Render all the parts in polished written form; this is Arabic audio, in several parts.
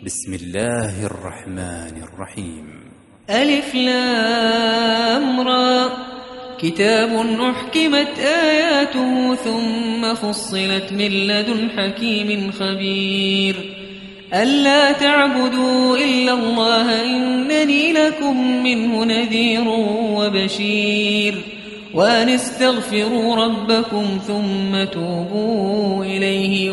بسم الله الرحمن الرحيم. ألف لام را كتاب أحكمت آياته ثم فصلت من لدن حكيم خبير ألا تعبدوا إلا الله إنني لكم منه نذير وبشير وأن استغفروا ربكم ثم توبوا إليه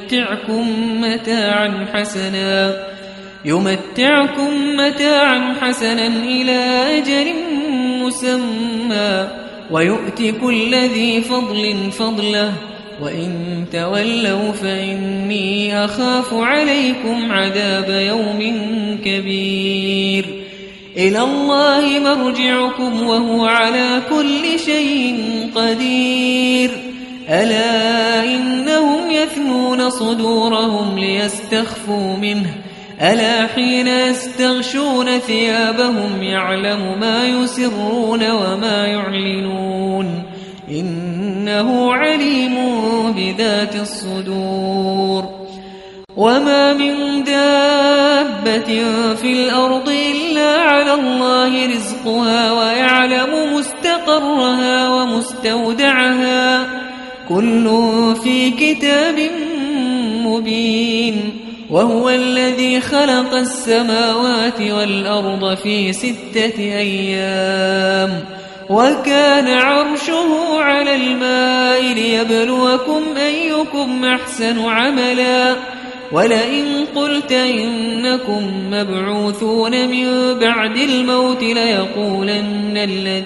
يمتعكم متاعا حسنا إلى أجل مسمى ويؤتي كل ذي فضل فضله وإن تولوا فإني أخاف عليكم عذاب يوم كبير إلى الله مرجعكم وهو على كل شيء قدير ألا إنهم يثنون صدورهم ليستخفوا منه ألا حين يستغشون ثيابهم يعلم ما يسرون وما يعلنون إنه عليم بذات الصدور وما من دابة في الأرض إلا على الله رزقها ويعلم مستقرها ومستودعها كل في كتاب مبين وهو الذي خلق السماوات والأرض في 6 أيام وكان عرشه على الماء ليبلوكم أيكم أحسن عملا ولئن قلت إنكم مبعوثون من بعد الموت ليقولن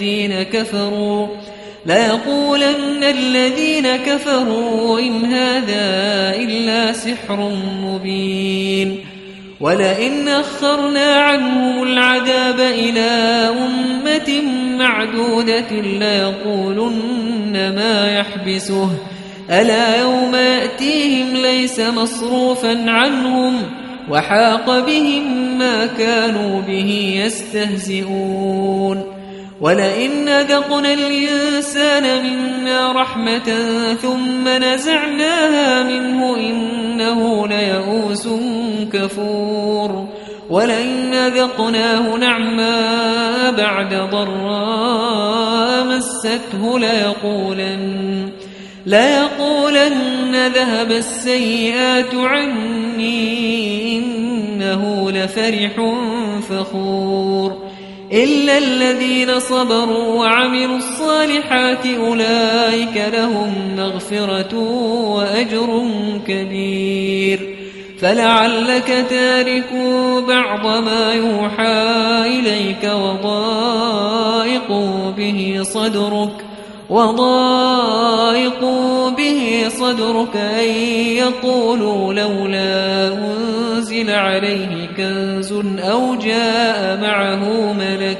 الذين كفروا إن هذا إلا سحر مبين ولئن أخرنا عنهم العذاب إلى أمة معدودة ليقولن ما يحبسه ألا يوم يأتيهم ليس مصروفا عنهم وحاق بهم ما كانوا به يستهزئون ولئن أذقنا الإنسان منا رحمة ثم نزعناها منه إنه ليئوس كفور ولئن أذقناه نعماء بعد ضراء مسته ليقولن ذهب السيئات عني إنه لفرح فخور إلا الذين صبروا وعملوا الصالحات أولئك لهم مغفرة وأجر كبير فلعلك تارك بعض ما يوحى إليك وضائق به صدرك أن يقولوا لولا أنزل عليه كنز أو جاء معه ملك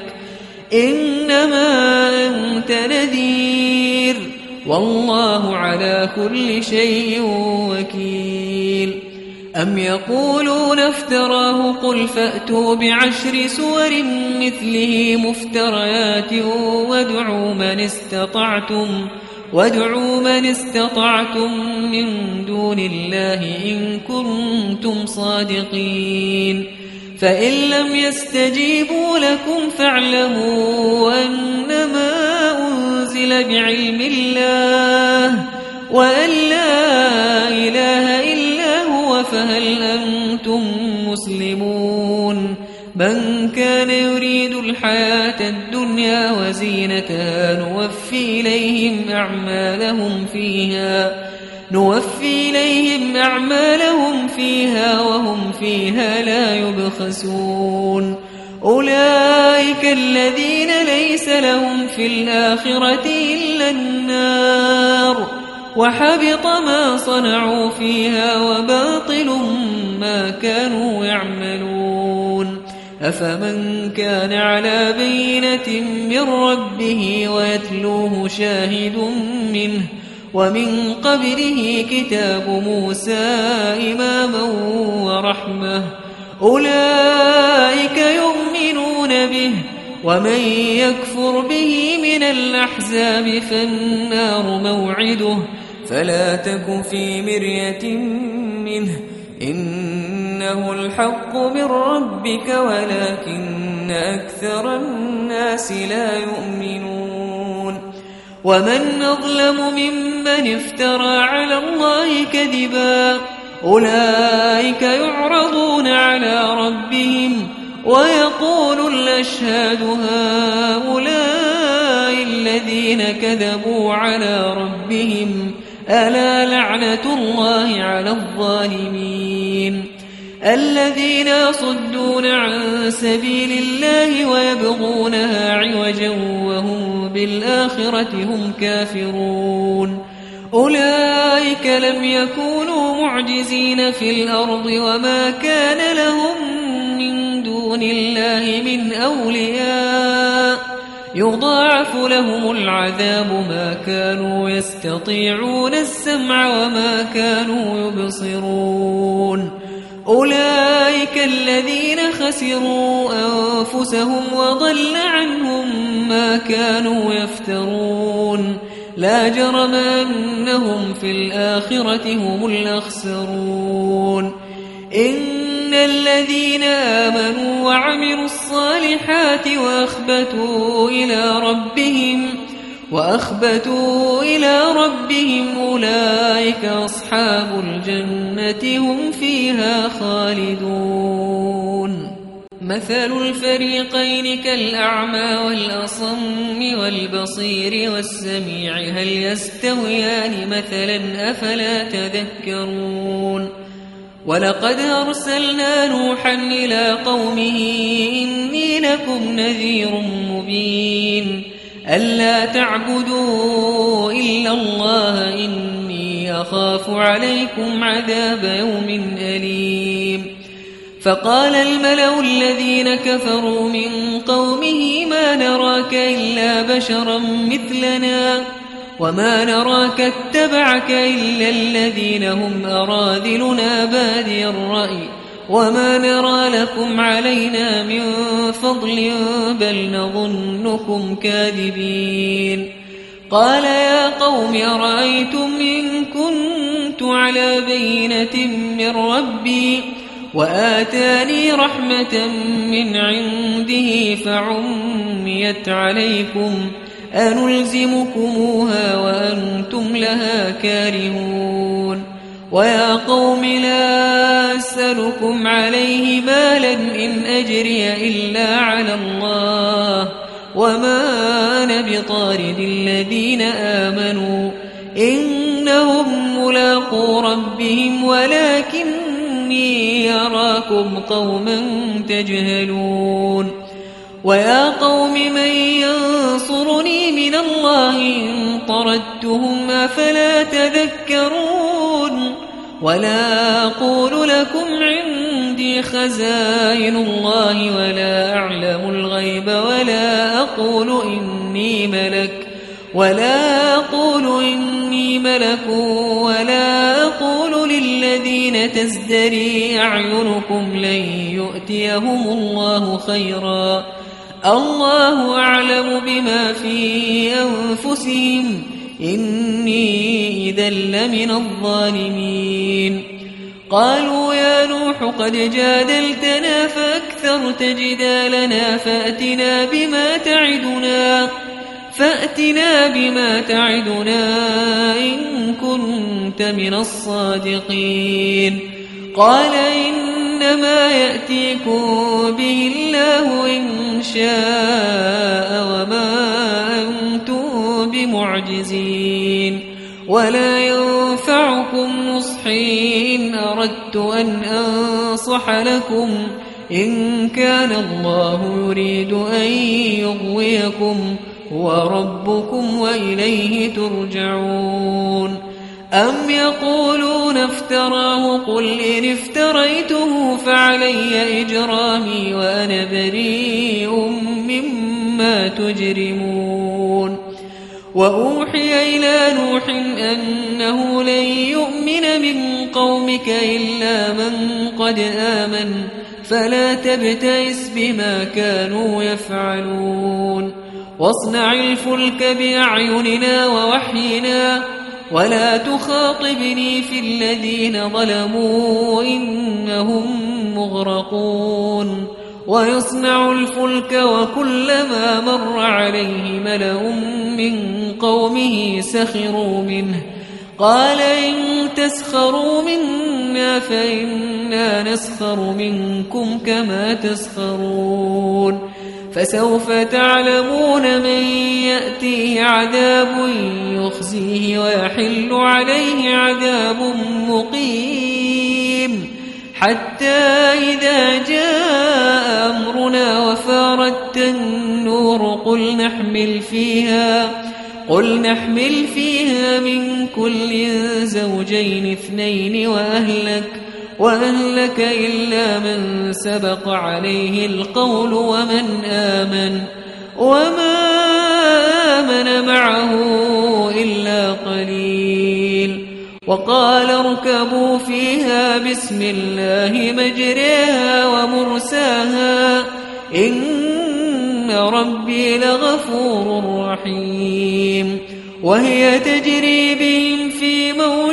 إنما أنت نذير والله على كل شيء وكيل أم يقولون افتراه قل فأتوا ب10 سور مثله مفتريات وادعوا من استطعتم من دون الله إن كنتم صادقين فإن لم يستجيبوا لكم فاعلموا أنما أنزل بعلم الله وأن لا إله إلا هو فهل أنتم مسلمون من كان يريد الحياة الدنيا وزينتها نوفي إليهم أعمالهم فيها وهم فيها لا يبخسون أولئك الذين ليس لهم في الآخرة إلا النار وحبط ما صنعوا فيها وباطل ما كانوا يعملون أفمن كان على بينة من ربه ويتلوه شاهد منه ومن قبله كتاب موسى إماما ورحمة أولئك يؤمنون به ومن يكفر به من الأحزاب فالنار موعده فلا تك في مرية منه إنه الحق من ربك ولكن أكثر الناس لا يؤمنون ومن أظلم ممن افترى على الله كذبا أولئك يعرضون على ربهم ويقول الأشهاد هؤلاء الذين كذبوا على ربهم ألا لعنة الله على الظالمين الذين يصدون عن سبيل الله ويبغونها عوجا وهم بالآخرة هم كافرون أولئك لم يكونوا معجزين في الأرض وما كان لهم من دون الله من أولياء يضاعف لهم العذاب ما كانوا يستطيعون السمع وما كانوا يبصرون أولئك الذين خسروا أنفسهم وضل عنهم ما كانوا يفترون لا جرم أنهم في الآخرة هم الأخسرون إن الذين آمنوا وعملوا الصالحات وأخبتوا إلى ربهم أولئك أصحاب الجنة هم فيها خالدون مثل الفريقين كالأعمى والأصم والبصير والسميع هل يستويان مثلا أفلا تذكرون ولقد أرسلنا نوحا إلى قومه إني لكم نذير مبين ألا تعبدوا إلا الله إني أخاف عليكم عذاب يوم أليم فقال الملأ الذين كفروا من قومه ما نراك إلا بشرا مثلنا وما نراك اتبعك إلا الذين هم أراذلنا بادي الرأي وما نرى لكم علينا من فضل بل نظنكم كاذبين قال يا قوم أرأيتم إن كنت على بينة من ربي وآتاني رحمة من عنده فعميت عليكم أنلزمكموها وأنتم لها كارهون ويا قوم لا أسألكم عليه مالا إن أجري إلا على الله وما أنا بطارد الذين آمنوا إنهم ملاقو ربهم ولكني أراكم قوما تجهلون ويا قوم من ينصرني من الله إن طردتهم أفلا تذكرون ولا أقول لكم عندي خزائن الله ولا أعلم الغيب ولا أقول إني ملك ولا أقول للذين تزدري أعينكم لن يؤتيهم الله خيرا الله أعلم بما في أنفسهم إني إذا لمن الظالمين قالوا يا نوح قد جادلتنا فأكثرت جدالنا فأتنا بما تعدنا إن كنت من الصادقين قال إنما يأتيكم به الله إن شاء وما أنتم بمعجزين ولا ينفعكم نصحي إن أردت أن أنصح لكم إن كان الله يريد أن يغويكم هو ربكم وإليه ترجعون أم يقولون افتراه قل إن افتريته فعلي إجرامي وأنا بريء مما تجرمون وأوحي إلى نوح أنه لن يؤمن من قومك إلا من قد آمن فلا تبتئس بما كانوا يفعلون واصنع الفلك بأعيننا ووحينا ولا تخاطبني في الذين ظلموا إنهم مغرقون ويصنع الفلك وكلما مر عليه ملأ من قومه سخروا منه قال إن تسخروا منا فإنا نسخر منكم كما تسخرون فسوف تعلمون من يأتيه عذاب يخزيه ويحل عليه عذاب مقيم حتى إذا جاء أمرنا وفارت النور قل نحمل فيها من كل زوجين اثنين وأهلك إلا من سبق عليه القول وما آمن معه إلا قليل وقال اركبوا فيها بسم الله مجريها ومرساها إن ربي لغفور رحيم وهي تجري بهم في موج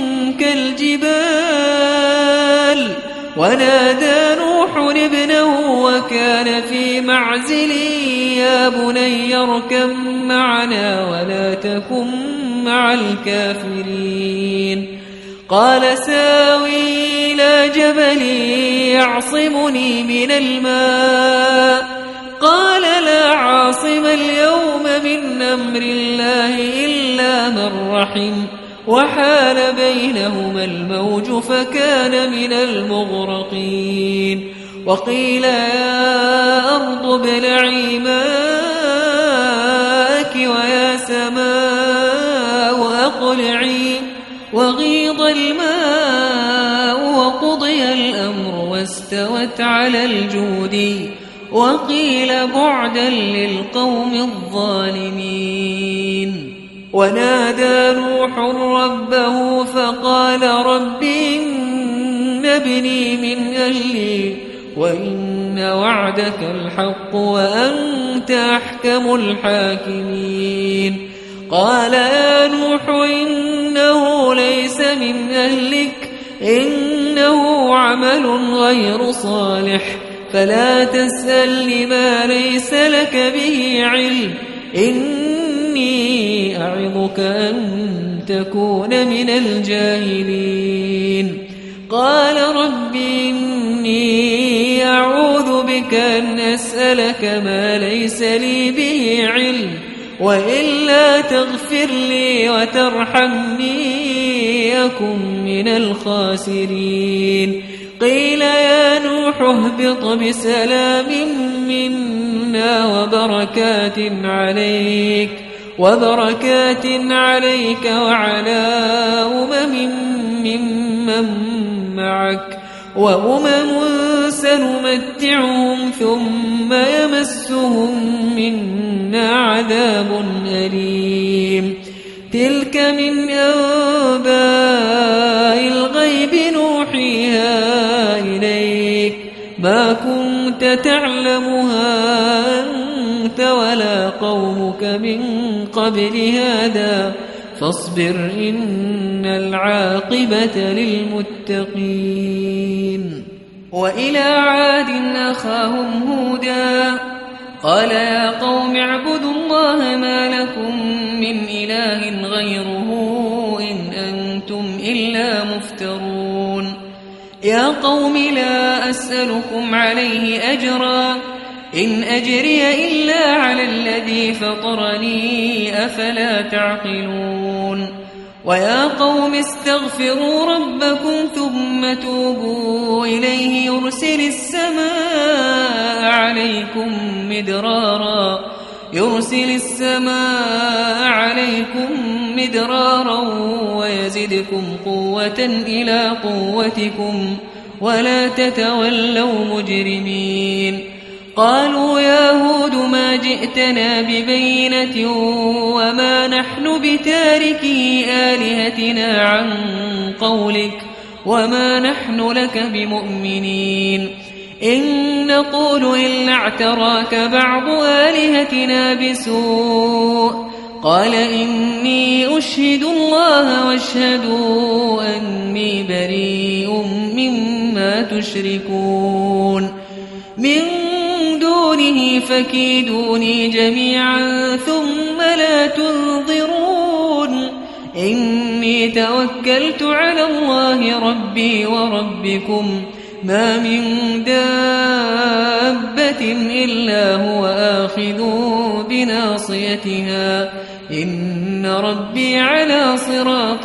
كالجبال ونادى نوح ابنه وكان في معزل يا بني اركب معنا ولا تكن مع الكافرين قال ساوي إلى جبل يعصمني من الماء قال لا عاصم اليوم من أمر الله إلا من رحم وحال بينهما الموج فكان من المغرقين وقيل يا أرض ابلعي ماءك ويا سماء أقلعي وغيض الماء وقضي الأمر واستوت على الجود وقيل بعدا للقوم الظالمين ونادى نوح ربه فقال رب إن ابني من أهلي وإن وعدك الحق وأنت أحكم الحاكمين قال يا نوح إنه ليس من أهلك إنه عمل غير صالح فلا تسأل ما ليس لك به علم إني أعظك أن تكون من الجاهلين قال رب إني أعوذ بك أن أسألك ما ليس لي به علم وإلا تغفر لي وترحمني أكن من الخاسرين قيل يا نوح اهبط بسلام منا وبركات عليك وعلى ممن معك وأمم سنمتعهم ثم يمسهم منا عذاب أليم تلك من أنباء الغيب نوحيها إليك ما كنت تعلمها أنت ولا قومك من قبل هذا فاصبر إن العاقبة للمتقين وإلى عاد أخاهم هودا قال يا قوم اعبدوا الله ما لكم من إله غيره إن أنتم إلا مفترون يا قوم لا أسألكم عليه أجرا إن أجري إلا على الذي فطرني أفلا تعقلون ويا قوم استغفروا ربكم ثم توبوا إليه يرسل السماء عليكم مدرارا ويزدكم قوة إلى قوتكم ولا تتولوا مجرمين قالوا يا هود ما جئتنا ببينة وما نحن بتاركي آلهتنا عن قولك وما نحن لك بمؤمنين إن نقول إلا اعتراك بعض آلهتنا بسوء قال إني أشهد الله واشهدوا أني بريء مما تشركون من دونه فكيدوني جميعا ثم لا تنظرون إني توكلت على الله ربي وربكم ما من دابة إلا هو آخذ بناصيتها إن ربي على صراط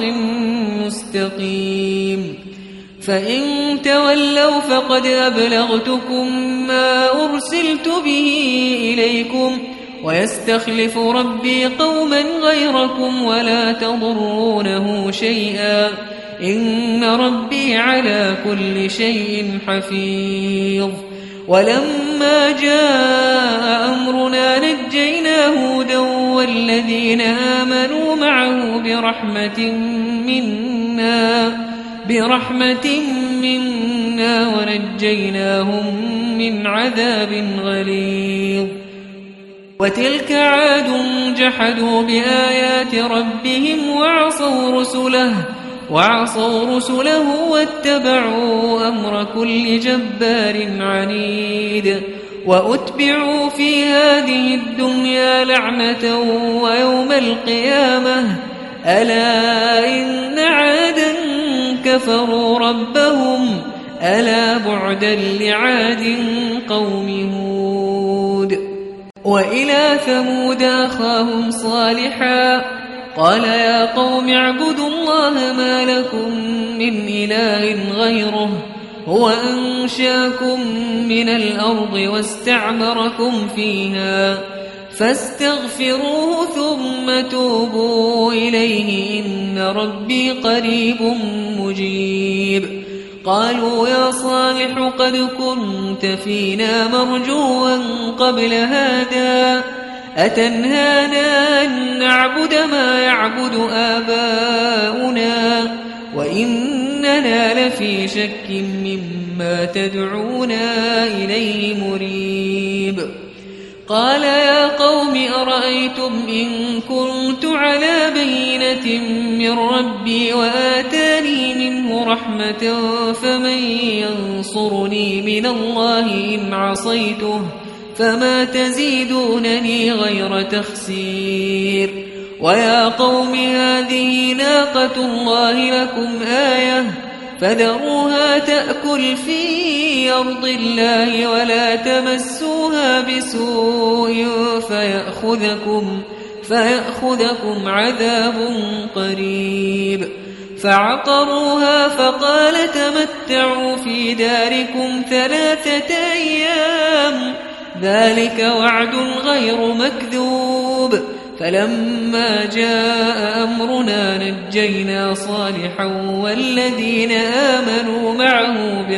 مستقيم فإن تولوا فقد أبلغتكم ما أرسلت به إليكم ويستخلف ربي قوما غيركم ولا تضرونه شيئا إن ربي على كل شيء حفيظ ولما جاء أمرنا نجينا هودا والذين آمنوا معه برحمة منا ونجيناهم من عذاب غليظ وتلك عاد جحدوا بآيات ربهم وعصوا رسله واتبعوا أمر كل جبار عنيد وأتبعوا في هذه الدنيا لعنة ويوم القيامة ألا إن عادا كفروا ربهم ألا بعدا لعاد قوم هود وإلى ثمود أخاهم صالحا قال يا قوم اعبدوا الله ما لكم من إله غيره هو أنشاكم من الأرض واستعمركم فيها فاستغفروه ثم توبوا إليه إن ربي قريب مجيب قالوا يا صالح قد كنت فينا مرجوا قبل هذا أتنهانا أن نعبد ما يعبد آباؤنا وإننا لفي شك مما تدعونا إليه مريب قال يا قوم أرأيتم إن كنت على بينة من ربي وآتاني منه رحمة فمن ينصرني من الله إن عصيته فما تزيدونني غير تخسير ويا قوم هذه ناقة الله لكم آية فذروها تأكل في أرض الله ولا تمسوها بسوء فيأخذكم عذاب قريب فعقروها فقال تمتعوا في داركم 3 أيام ذلك وعد غير مكذوب فلما جاء أمرنا نجينا صالحا والذين آمنوا معه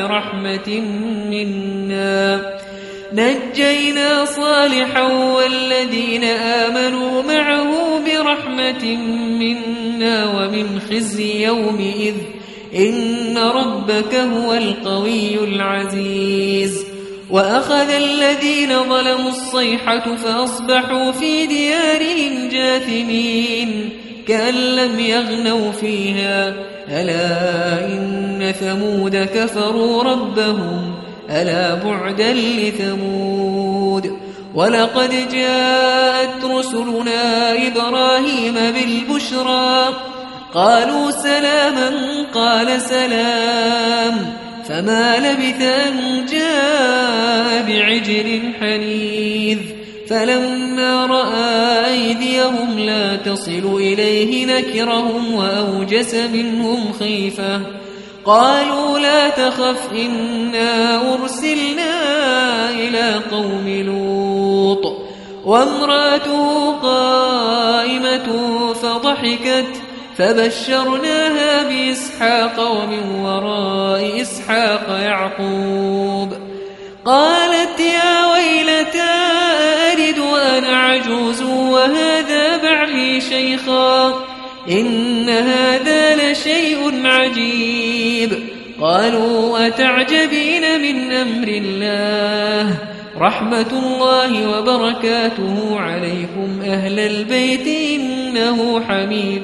برحمة منا ومن خزي يومئذ إن ربك هو القوي العزيز وأخذ الذين ظلموا الصيحة فأصبحوا في ديارهم جاثمين كأن لم يغنوا فيها ألا إن ثمود كفروا ربهم ألا بعدا لثمود ولقد جاءت رسلنا إبراهيم بالبشرى قالوا سلاما قال سلام فما لبث أن جاء بعجل حنيذ فلما رأى أيديهم لا تصل إليه نكرهم وأوجس منهم خيفة قالوا لا تخف إنا أرسلنا إلى قوم لوط وامرأته قائمة فضحكت فبشرناها بإسحاق ومن وراء إسحاق يعقوب قالت يا ويلتى ألد وأنا عجوز وهذا بعلي شيخا إن هذا لشيء عجيب قالوا أتعجبين من أمر الله رحمة الله وبركاته عليكم أهل البيت إنه حميد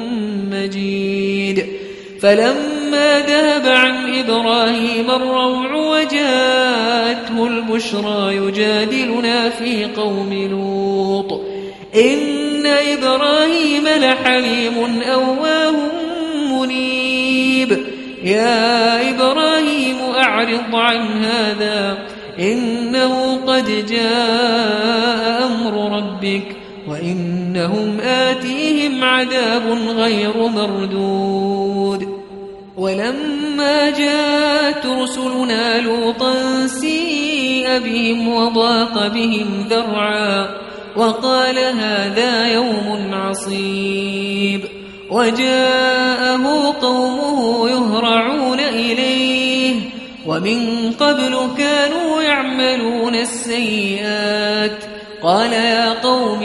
مجيد. فلما ذهب عن إبراهيم الروع وجاءته البشرى يجادلنا في قوم لوط إن إبراهيم لحليم أواه منيب. يا إبراهيم أعرض عن هذا إنه قد جاء أمر ربك وإنهم آتيهم عذاب غير مردود. ولما جاءت رسلنا لوطا سيء بهم وضاق بهم ذرعا وقال هذا يوم عصيب. وجاءه قومه يهرعون إليه ومن قبل كانوا يعملون السيئات. قال يا قوم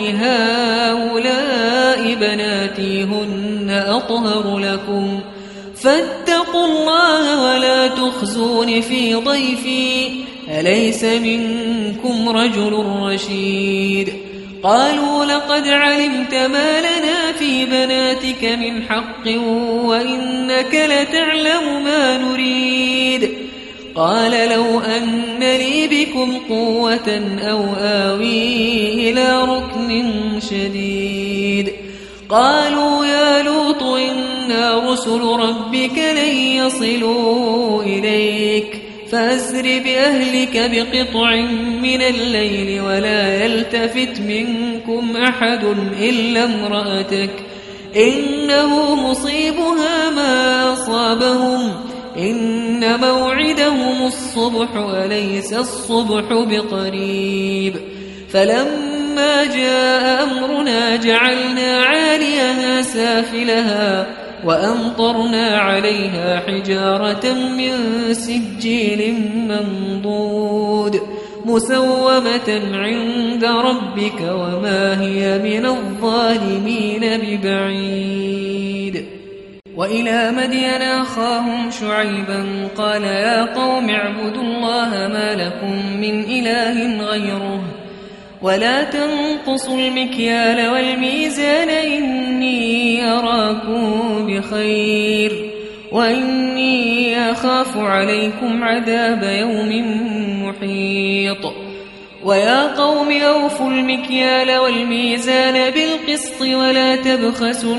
هؤلاء بناتي هن أطهر لكم فاتقوا الله ولا تخزون في ضيفي أليس منكم رجل رشيد. قالوا لقد علمت ما لنا في بناتك من حق وإنك لتعلم ما نريد. قال لو أن لي بكم قوة أو آوي إلى ركن شديد. قالوا يا لوط إنا رسل ربك لن يصلوا إليك فأسر بأهلك بقطع من الليل ولا يلتفت منكم أحد إلا امرأتك إنه مصيبها ما أصابهم إن موعدهم الصبح أليس الصبح بقريب. فلما جاء أمرنا جعلنا عاليها سافلها وأمطرنا عليها حجارة من سجيل منضود مسومة عند ربك وما هي من الظالمين ببعيد. وإلى مدين أخاهم شعيبا قال يا قوم اعبدوا الله ما لكم من إله غيره ولا تنقصوا المكيال والميزان إني أراكم بخير وإني أخاف عليكم عذاب يوم محيط. ويا قوم أوفوا المكيال والميزان بالقسط ولا تبخسوا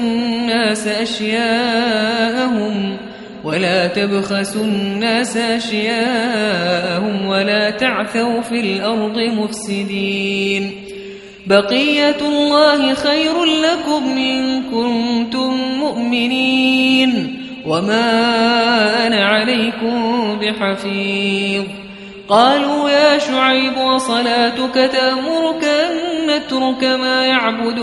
الناس أشياءهم ولا تعثوا في الأرض مفسدين. بقية الله خير لكم إن كنتم مؤمنين وما أنا عليكم بحفيظ. قالوا يا شعيب وصلاتك تأمرك أن نترك ما يعبد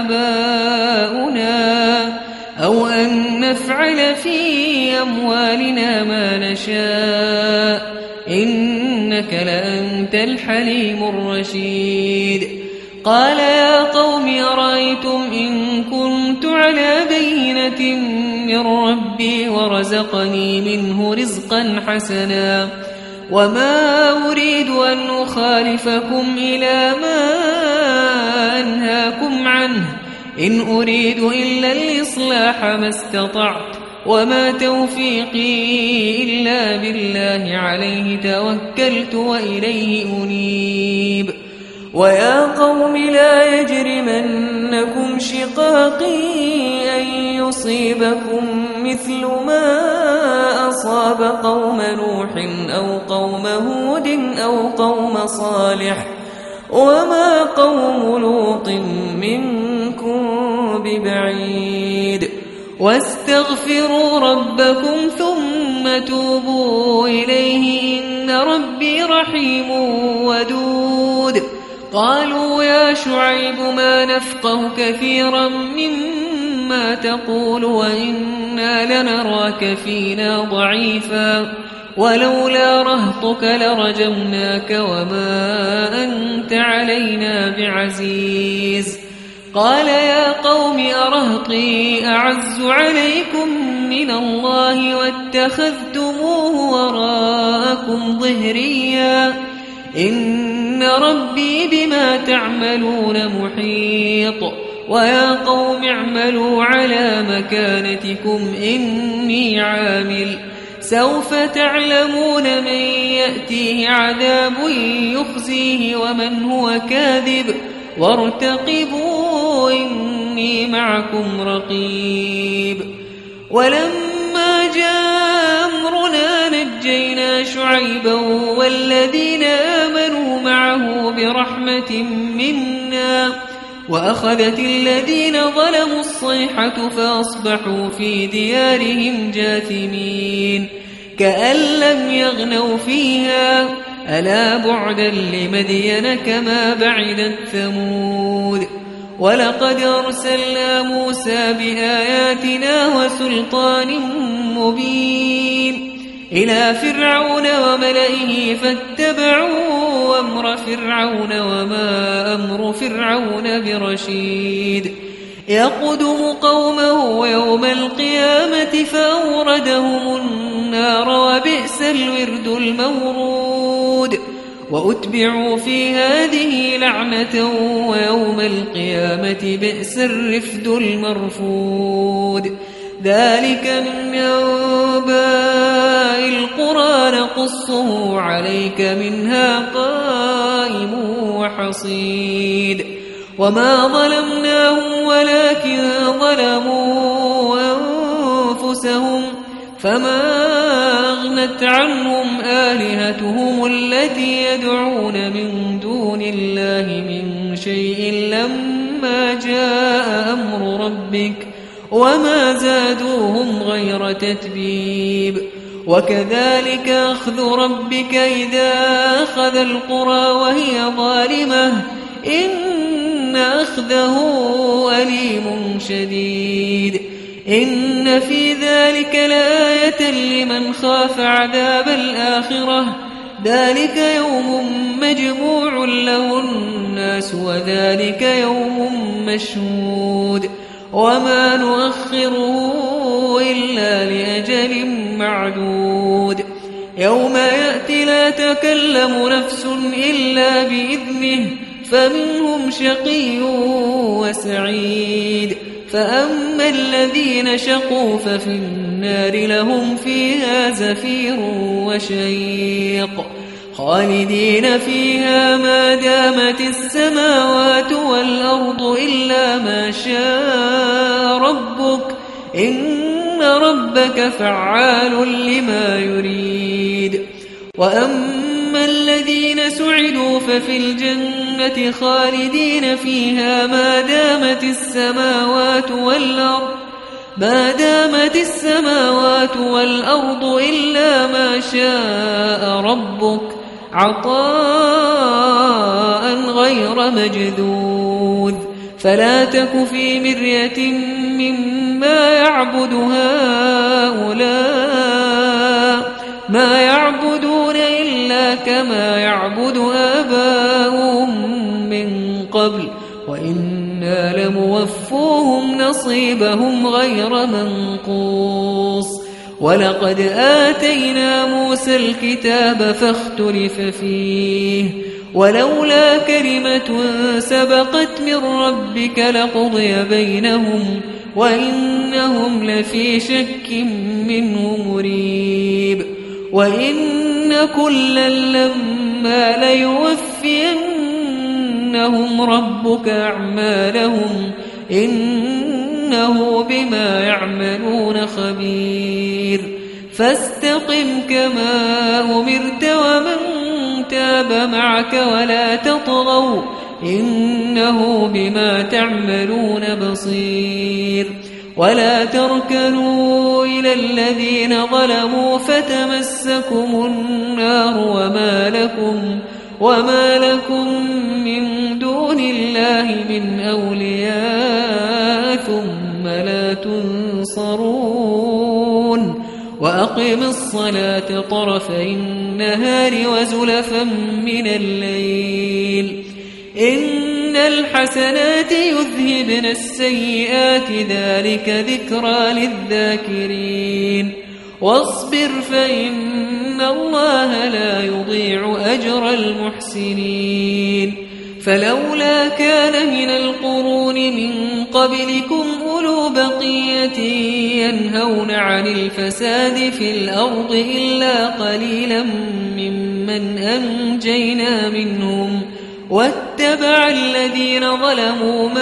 آباؤنا أو أن نفعل في أموالنا ما نشاء إنك لأنت الحليم الرشيد. قال يا قوم أرأيتم إن كنت على بينة من ربي ورزقني منه رزقا حسنا وما أريد أن أخالفكم إلى ما أنهاكم عنه إن أريد إلا الإصلاح ما استطعت وما توفيقي إلا بالله عليه توكلت وإليه أنيب. ويا قوم لا يجرمنكم شقاقي أن يصيبكم مثل ما أصاب قوم نوح أو قوم هود أو قوم صالح وما قوم لوط منكم ببعيد. واستغفروا ربكم ثم توبوا إليه إن ربي رحيم ودود. قالوا يا شعيب ما نفقه كثيرا مما تقول وإنا لنراك فينا ضعيفا ولولا رهطك لرجمناك وما أنت علينا بعزيز. قال يا قوم أرهطي أعز عليكم من الله واتخذتموه وراءكم ظهريا إن إن ربي بما تعملون محيط ويا قوم اعملوا على مكانتكم إني عامل سوف تعلمون من يأتيه عذاب يخزيه ومن هو كاذب وارتقبوا إني معكم رقيب ولما جاء أمرنا نجينا شعيبا والذين آمنوا معه برحمة منا وأخذت الذين ظلموا الصيحة فأصبحوا في ديارهم جاثمين كأن لم يغنوا فيها ألا بعدا لمدين كما بعدت ثمود ولقد أرسلنا موسى بآياتنا وسلطان مبين إلى فرعون وملئه فاتبعوا أمر فرعون وما أمر فرعون برشيد يقدم قومه يوم القيامة فأوردهم النار وبئس الورد المورود وأتبعوا في هذه لعنة ويوم القيامة بئس الرفد المرفود ذلك من أنباء القرى نقصه عليك منها قائم وحصيد وما ظلمناهم ولكن ظلموا أنفسهم فما أغنت عنهم آلهتهم التي يدعون من دون الله من شيء لما جاء أمر ربك وما زادوهم غير تتبيب وكذلك أخذ ربك إذا أخذ القرى وهي ظالمة إن أخذه أليم شديد إن في ذلك لآية لمن خاف عذاب الآخرة ذلك يوم مجموع له الناس وذلك يوم مشهود وما نؤخره إلا لأجل معدود يوم يأتي لا تكلم نفس إلا بإذنه فمنهم شقي وسعيد فأما الذين شقوا ففي النار لهم فيها زفير وشيق خالدين فيها ما دامت السماوات والأرض إلا ما شاء ربك إن ربك فعال لما يريد وأما الذين سعدوا ففي الجنة خالدين فيها ما دامت السماوات والأرض إلا ما شاء ربك عطاء غير مجذوذ فلا تك في مرية مما يعبد هؤلاء ما يعبدون إلا كما يعبد آباؤهم من قبل وإنا لموفوهم نصيبهم غير منقوص ولقد آتينا موسى الكتاب فاختلف فيه ولولا كلمة سبقت من ربك لقضي بينهم وإنهم لفي شك منه مريب وإن كلا لما ليوفينهم ربك أعمالهم إنه بما يعملون خبير فاستقم كما أمرت ومن تاب معك ولا تطغوا إنه بما تعملون بصير ولا تركنوا إلى الذين ظلموا فتمسكم النار وما لكم من دون الله من أولياء ثم لا تنصرون وأقم الصلاة طرفي النهار وزلفا من الليل إن الحسنات يذهبن السيئات ذلك ذكرى للذاكرين واصبر فإن الله لا يضيع أجر المحسنين فلولا كان من القرون من قبلكم أولو بقية ينهون عن الفساد في الأرض إلا قليلا ممن أنجينا منهم واتبع الذين ظلموا